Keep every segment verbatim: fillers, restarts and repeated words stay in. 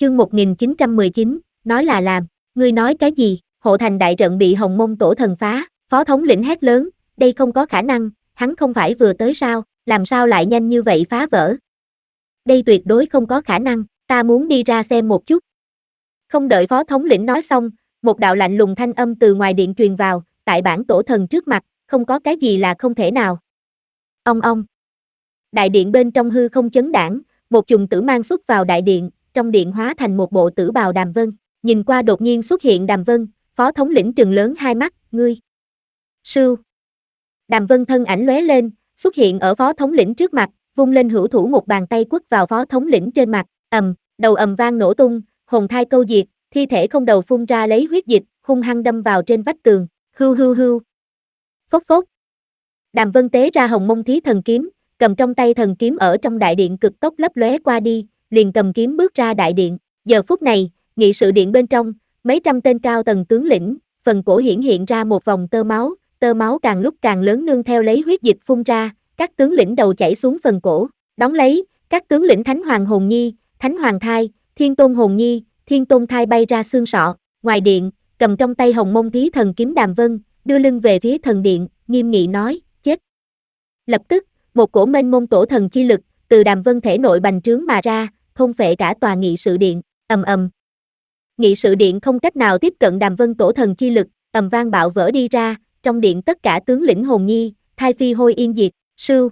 Chương một nghìn chín trăm mười chín, nói là làm, ngươi nói cái gì? Hộ thành đại trận bị Hồng Mông Tổ Thần phá, Phó thống lĩnh hét lớn, đây không có khả năng, hắn không phải vừa tới sao, làm sao lại nhanh như vậy phá vỡ? Đây tuyệt đối không có khả năng, ta muốn đi ra xem một chút. Không đợi Phó thống lĩnh nói xong, một đạo lạnh lùng thanh âm từ ngoài điện truyền vào, tại bản tổ thần trước mặt, không có cái gì là không thể nào. Ong ong. Đại điện bên trong hư không chấn đãng, một trùng tử mang xuất vào đại điện, trong điện hóa thành một bộ tử bào Đàm Vân, nhìn qua đột nhiên xuất hiện Đàm Vân, Phó thống lĩnh trừng lớn hai mắt, ngươi. Sưu. Đàm Vân thân ảnh lóe lên, xuất hiện ở Phó thống lĩnh trước mặt, vung lên hữu thủ một bàn tay quất vào Phó thống lĩnh trên mặt, ầm, đầu ầm vang nổ tung, hồn thai câu diệt, thi thể không đầu phun ra lấy huyết dịch, hung hăng đâm vào trên vách tường, hưu hưu hưu. Phốc phốc. Đàm Vân tế ra Hồng Mông Thí Thần Kiếm, cầm trong tay thần kiếm ở trong đại điện cực tốc lấp lóe qua đi, liền cầm kiếm bước ra đại điện. Giờ phút này, nghị sự điện bên trong, mấy trăm tên cao tầng tướng lĩnh, phần cổ hiển hiện ra một vòng tơ máu, tơ máu càng lúc càng lớn nương theo lấy huyết dịch phun ra, các tướng lĩnh đầu chảy xuống phần cổ, đón lấy, các tướng lĩnh Thánh Hoàng Hồn Nhi, Thánh Hoàng Thai, Thiên Tôn Hồn Nhi, Thiên Tôn Thai bay ra xương sọ, ngoài điện, cầm trong tay Hồng Mông Thí Thần Kiếm Đàm Vân, đưa lưng về phía thần điện, nghiêm nghị nói, chết. Lập tức, một cổ mênh mông tổ thần chi lực, từ Đàm Vân thể nội bành trướng mà ra, thôn phệ cả tòa nghị sự điện, ầm ầm. Nghị sự điện không cách nào tiếp cận Đàm Vân tổ thần chi lực, ầm vang bạo vỡ đi ra, trong điện tất cả tướng lĩnh Hồn Nhi, Thai Phi hôi yên diệt, sưu.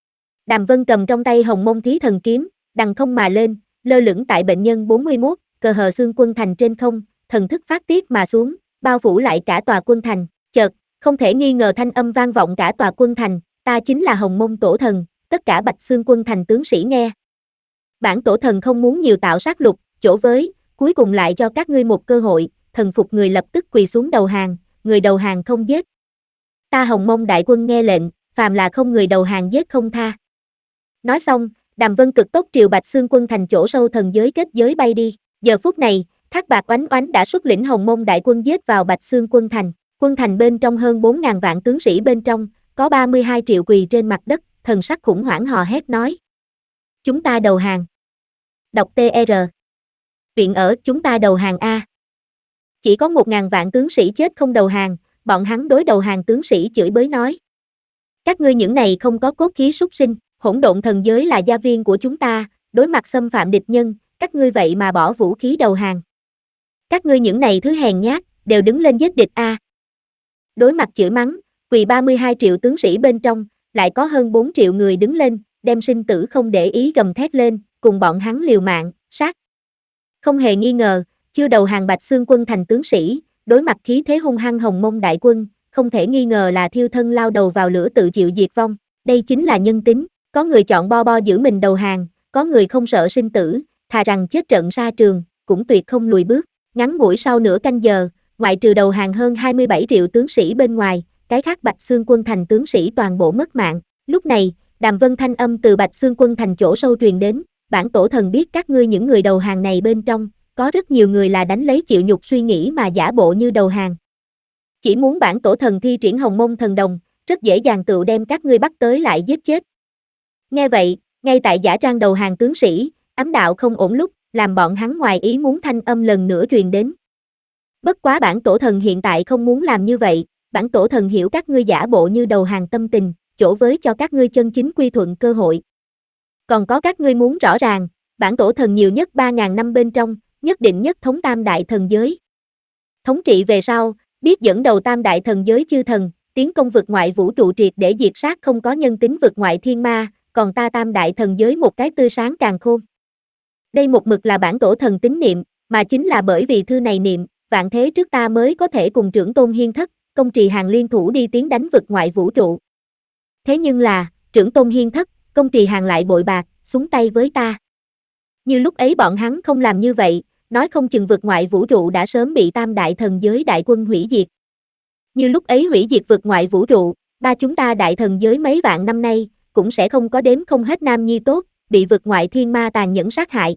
Đàm Vân cầm trong tay Hồng Mông Thí Thần Kiếm, đằng không mà lên, lơ lửng tại bệnh nhân bốn mươi mốt, cờ hờ xương quân thành trên không, thần thức phát tiết mà xuống, bao phủ lại cả tòa quân thành, chợt, không thể nghi ngờ thanh âm vang vọng cả tòa quân thành, ta chính là Hồng Mông Tổ Thần, tất cả Bạch Xương quân thành tướng sĩ nghe. Bản tổ thần không muốn nhiều tạo sát lục, chỗ với, cuối cùng lại cho các ngươi một cơ hội, thần phục người lập tức quỳ xuống đầu hàng, người đầu hàng không giết. Ta Hồng Mông đại quân nghe lệnh, phàm là không người đầu hàng giết không tha. Nói xong, Đàm Vân cực tốc triều Bạch Xương quân thành chỗ sâu thần giới kết giới bay đi, giờ phút này, Thác Bạc Oánh Oánh đã xuất lĩnh Hồng Mông đại quân giết vào Bạch Xương quân thành, quân thành bên trong hơn bốn ngàn vạn tướng sĩ bên trong, có ba mươi hai triệu quỳ trên mặt đất, thần sắc khủng hoảng hò hét nói. Chúng ta đầu hàng. Đọc tê rờ. Viện ở chúng ta đầu hàng A. Chỉ có một ngàn vạn tướng sĩ chết không đầu hàng, bọn hắn đối đầu hàng tướng sĩ chửi bới nói. Các ngươi những này không có cốt khí súc sinh, hỗn độn thần giới là gia viên của chúng ta, đối mặt xâm phạm địch nhân, các ngươi vậy mà bỏ vũ khí đầu hàng. Các ngươi những này thứ hèn nhát, đều đứng lên giết địch A. Đối mặt chửi mắng, quỳ ba mươi hai triệu tướng sĩ bên trong, lại có hơn bốn triệu người đứng lên, đem sinh tử không để ý gầm thét lên, cùng bọn hắn liều mạng, sát. Không hề nghi ngờ, chưa đầu hàng Bạch Xương quân thành tướng sĩ, đối mặt khí thế hung hăng Hồng Mông đại quân, không thể nghi ngờ là thiêu thân lao đầu vào lửa tự chịu diệt vong, đây chính là nhân tính, có người chọn bo bo giữ mình đầu hàng, có người không sợ sinh tử, thà rằng chết trận sa trường, cũng tuyệt không lùi bước, ngắn ngủi sau nửa canh giờ, ngoại trừ đầu hàng hơn hai mươi bảy triệu tướng sĩ bên ngoài, cái khác Bạch Xương quân thành tướng sĩ toàn bộ mất mạng. Lúc này, Đàm Vân thanh âm từ Bạch Xương quân thành chỗ sâu truyền đến, bản tổ thần biết các ngươi những người đầu hàng này bên trong, có rất nhiều người là đánh lấy chịu nhục suy nghĩ mà giả bộ như đầu hàng. Chỉ muốn bản tổ thần thi triển Hồng Mông thần đồng, rất dễ dàng tự đem các ngươi bắt tới lại giết chết. Nghe vậy, ngay tại giả trang đầu hàng tướng sĩ, ám đạo không ổn lúc, làm bọn hắn ngoài ý muốn thanh âm lần nữa truyền đến. Bất quá bản tổ thần hiện tại không muốn làm như vậy, bản tổ thần hiểu các ngươi giả bộ như đầu hàng tâm tình, chỗ với cho các ngươi chân chính quy thuận cơ hội. Còn có các ngươi muốn rõ ràng, bản tổ thần nhiều nhất ba ngàn năm bên trong, nhất định nhất thống tam đại thần giới. Thống trị về sau, biết dẫn đầu tam đại thần giới chư thần, tiến công vực ngoại vũ trụ triệt để diệt sát không có nhân tính vực ngoại thiên ma, còn ta tam đại thần giới một cái tươi sáng càng khôn. Đây một mực là bản tổ thần tín niệm, mà chính là bởi vì thư này niệm, vạn thế trước ta mới có thể cùng trưởng tôn hiên thất, công trì hàng liên thủ đi tiến đánh vực ngoại vũ trụ. Thế nhưng là, trưởng tôn hiên thất, công trì hàng lại bội bạc, xuống tay với ta. Như lúc ấy bọn hắn không làm như vậy, nói không chừng vực ngoại vũ trụ đã sớm bị tam đại thần giới đại quân hủy diệt. Như lúc ấy hủy diệt vực ngoại vũ trụ, ba chúng ta đại thần giới mấy vạn năm nay, cũng sẽ không có đếm không hết nam nhi tốt, bị vực ngoại thiên ma tàn nhẫn sát hại.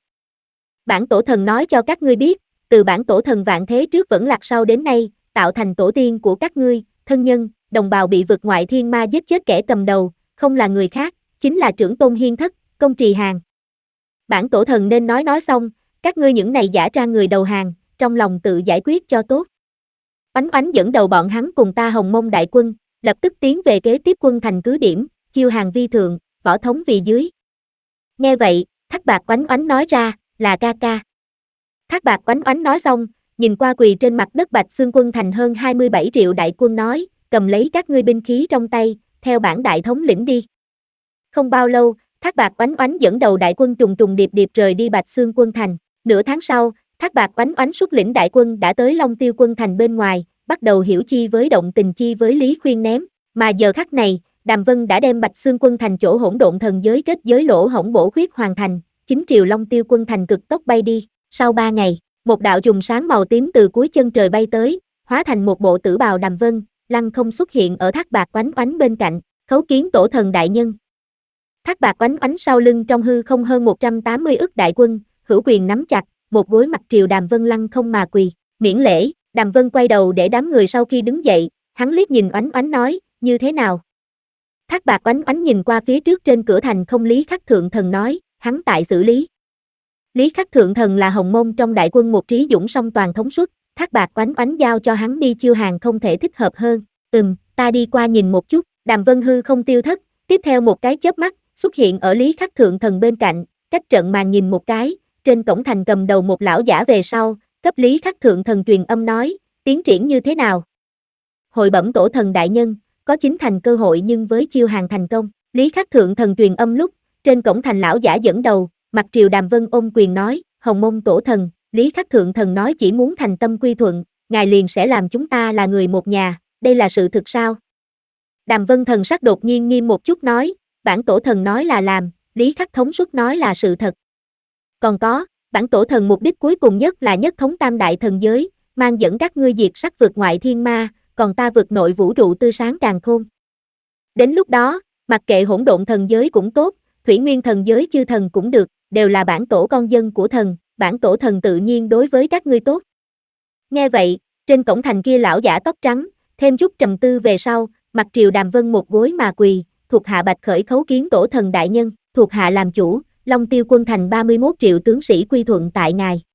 Bản tổ thần nói cho các ngươi biết, từ bản tổ thần vạn thế trước vẫn lạc sau đến nay, tạo thành tổ tiên của các ngươi, thân nhân, đồng bào bị vực ngoại thiên ma giết chết kẻ cầm đầu, không là người khác, chính là trưởng tôn hiên thất, công trì hàng. Bản tổ thần nên nói nói xong, Các ngươi những này giả ra người đầu hàng, trong lòng tự giải quyết cho tốt. Oánh Oánh dẫn đầu bọn hắn cùng ta Hồng Mông đại quân, lập tức tiến về kế tiếp quân thành cứ điểm, chiêu hàng vi thượng, võ thống vì dưới. Nghe vậy, Thác Bạt Oánh Oánh nói ra, là ca ca. Thác Bạt Oánh Oánh nói xong, nhìn qua quỳ trên mặt đất Bạch Xương quân thành hơn hai mươi bảy triệu đại quân nói, cầm lấy các ngươi binh khí trong tay, theo bản đại thống lĩnh đi. Không bao lâu, Thác Bạt Oánh Oánh dẫn đầu đại quân trùng trùng điệp điệp rời đi Bạch Xương quân thành. Nửa tháng sau, Thác Bạt Oánh Oánh xuất lĩnh đại quân đã tới Long Tiêu quân thành bên ngoài, bắt đầu hiểu chi với động tình chi với Lý Khuyên ném. Mà giờ khắc này, Đàm Vân đã đem Bạch Xương quân thành chỗ hỗn độn thần giới kết giới lỗ hổng bổ khuyết hoàn thành, chính triều Long Tiêu quân thành cực tốc bay đi. Sau ba ngày, một đạo trùng sáng màu tím từ cuối chân trời bay tới, hóa thành một bộ tử bào Đàm Vân, lăng không xuất hiện ở Thác Bạt Oánh Oánh bên cạnh, khấu kiến tổ thần đại nhân. Thác Bạt Oánh Oánh sau lưng trong hư không hơn một trăm tám mươi ức đại quân, hữu quyền nắm chặt, một gối mặt triều Đàm Vân lăng không mà quỳ, miễn lễ. Đàm Vân quay đầu để đám người sau khi đứng dậy, hắn liếc nhìn Oánh Oánh nói, như thế nào? Thác Bạt Oánh Oánh nhìn qua phía trước trên cửa thành không Lý Khắc Thượng Thần nói, hắn tại xử lý. Lý Khắc Thượng Thần là Hồng Mông trong đại quân một trí dũng song toàn thống suất, Thác Bạt Oánh Oánh giao cho hắn đi chiêu hàng không thể thích hợp hơn. Ừm, ta đi qua nhìn một chút. Đàm Vân hư không tiêu thất, tiếp theo một cái chớp mắt, xuất hiện ở Lý Khắc Thượng Thần bên cạnh, cách trận màn nhìn một cái, trên cổng thành cầm đầu một lão giả về sau, cấp Lý Khắc Thượng Thần truyền âm nói, tiến triển như thế nào? Hội bẩm tổ thần đại nhân, có chính thành cơ hội nhưng với chiêu hàng thành công. Lý Khắc Thượng Thần truyền âm lúc, trên cổng thành lão giả dẫn đầu, mặt triều Đàm Vân ôm quyền nói, Hồng Mông tổ thần, Lý Khắc Thượng Thần nói chỉ muốn thành tâm quy thuận, ngài liền sẽ làm chúng ta là người một nhà, đây là sự thực sao? Đàm Vân thần sắc đột nhiên nghiêm một chút nói, bản tổ thần nói là làm, Lý Khắc thống suất nói là sự thật. Còn có, bản tổ thần mục đích cuối cùng nhất là nhất thống tam đại thần giới, mang dẫn các ngươi diệt sắc vượt ngoại thiên ma, còn ta vượt nội vũ trụ tươi sáng càn khôn. Đến lúc đó, mặc kệ hỗn độn thần giới cũng tốt, thủy nguyên thần giới chư thần cũng được, đều là bản tổ con dân của thần, bản tổ thần tự nhiên đối với các ngươi tốt. Nghe vậy, trên cổng thành kia lão giả tóc trắng, thêm chút trầm tư về sau, mặt triều Đàm Vân một gối mà quỳ, thuộc hạ bạch khởi khấu kiến tổ thần đại nhân, thuộc hạ làm chủ, Long Tiêu quân thành ba mươi mốt triệu tướng sĩ quy thuận tại ngài.